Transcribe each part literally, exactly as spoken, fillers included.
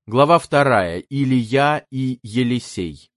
Глава вторая. Илия и Елисей.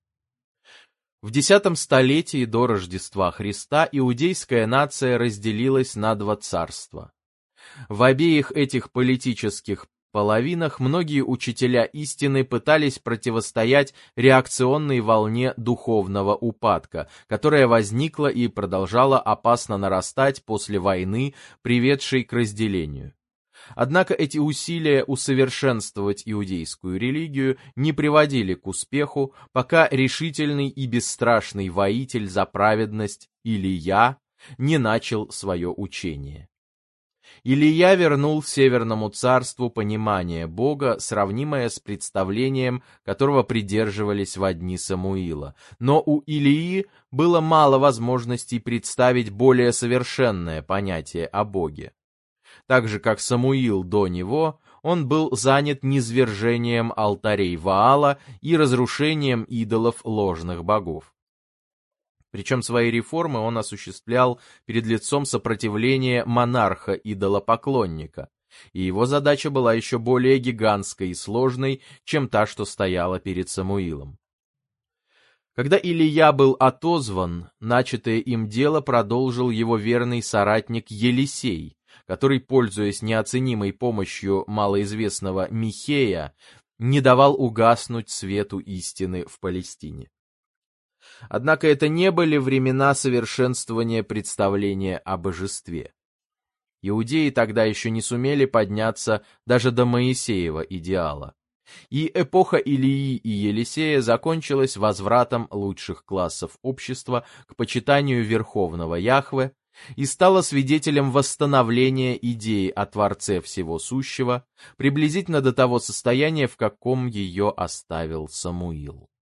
В десятом столетии до Рождества Христа иудейская нация разделилась на два царства. В обеих этих политических половинах многие учителя истины пытались противостоять реакционной волне духовного упадка, которая возникла и продолжала опасно нарастать после войны, приведшей к разделению. Однако эти усилия усовершенствовать иудейскую религию не приводили к успеху, пока решительный и бесстрашный воитель за праведность Илия не начал свое учение. Илия вернул Северному царству понимание Бога, сравнимое с представлением, которого придерживались во дни Самуила. Но у Илии было мало возможностей представить более совершенное понятие о Боге. Так же, как Самуил до него, он был занят низвержением алтарей Ваала и разрушением идолов ложных богов. Причем свои реформы он осуществлял перед лицом сопротивления монарха-идолопоклонника, и его задача была еще более гигантской и сложной, чем та, что стояла перед Самуилом. Когда Илия был отозван, начатое им дело продолжил его верный соратник Елисей, который, пользуясь неоценимой помощью малоизвестного Михея, не давал угаснуть свету истины в Палестине. Однако это не были времена совершенствования представления о божестве. Иудеи тогда еще не сумели подняться даже до Моисеева идеала. И эпоха Илии и Елисея закончилась возвратом лучших классов общества к почитанию Верховного Яхве и стала свидетелем восстановления идеи о Творце Всего Сущего приблизительно до того состояния, в каком ее оставил Самуил.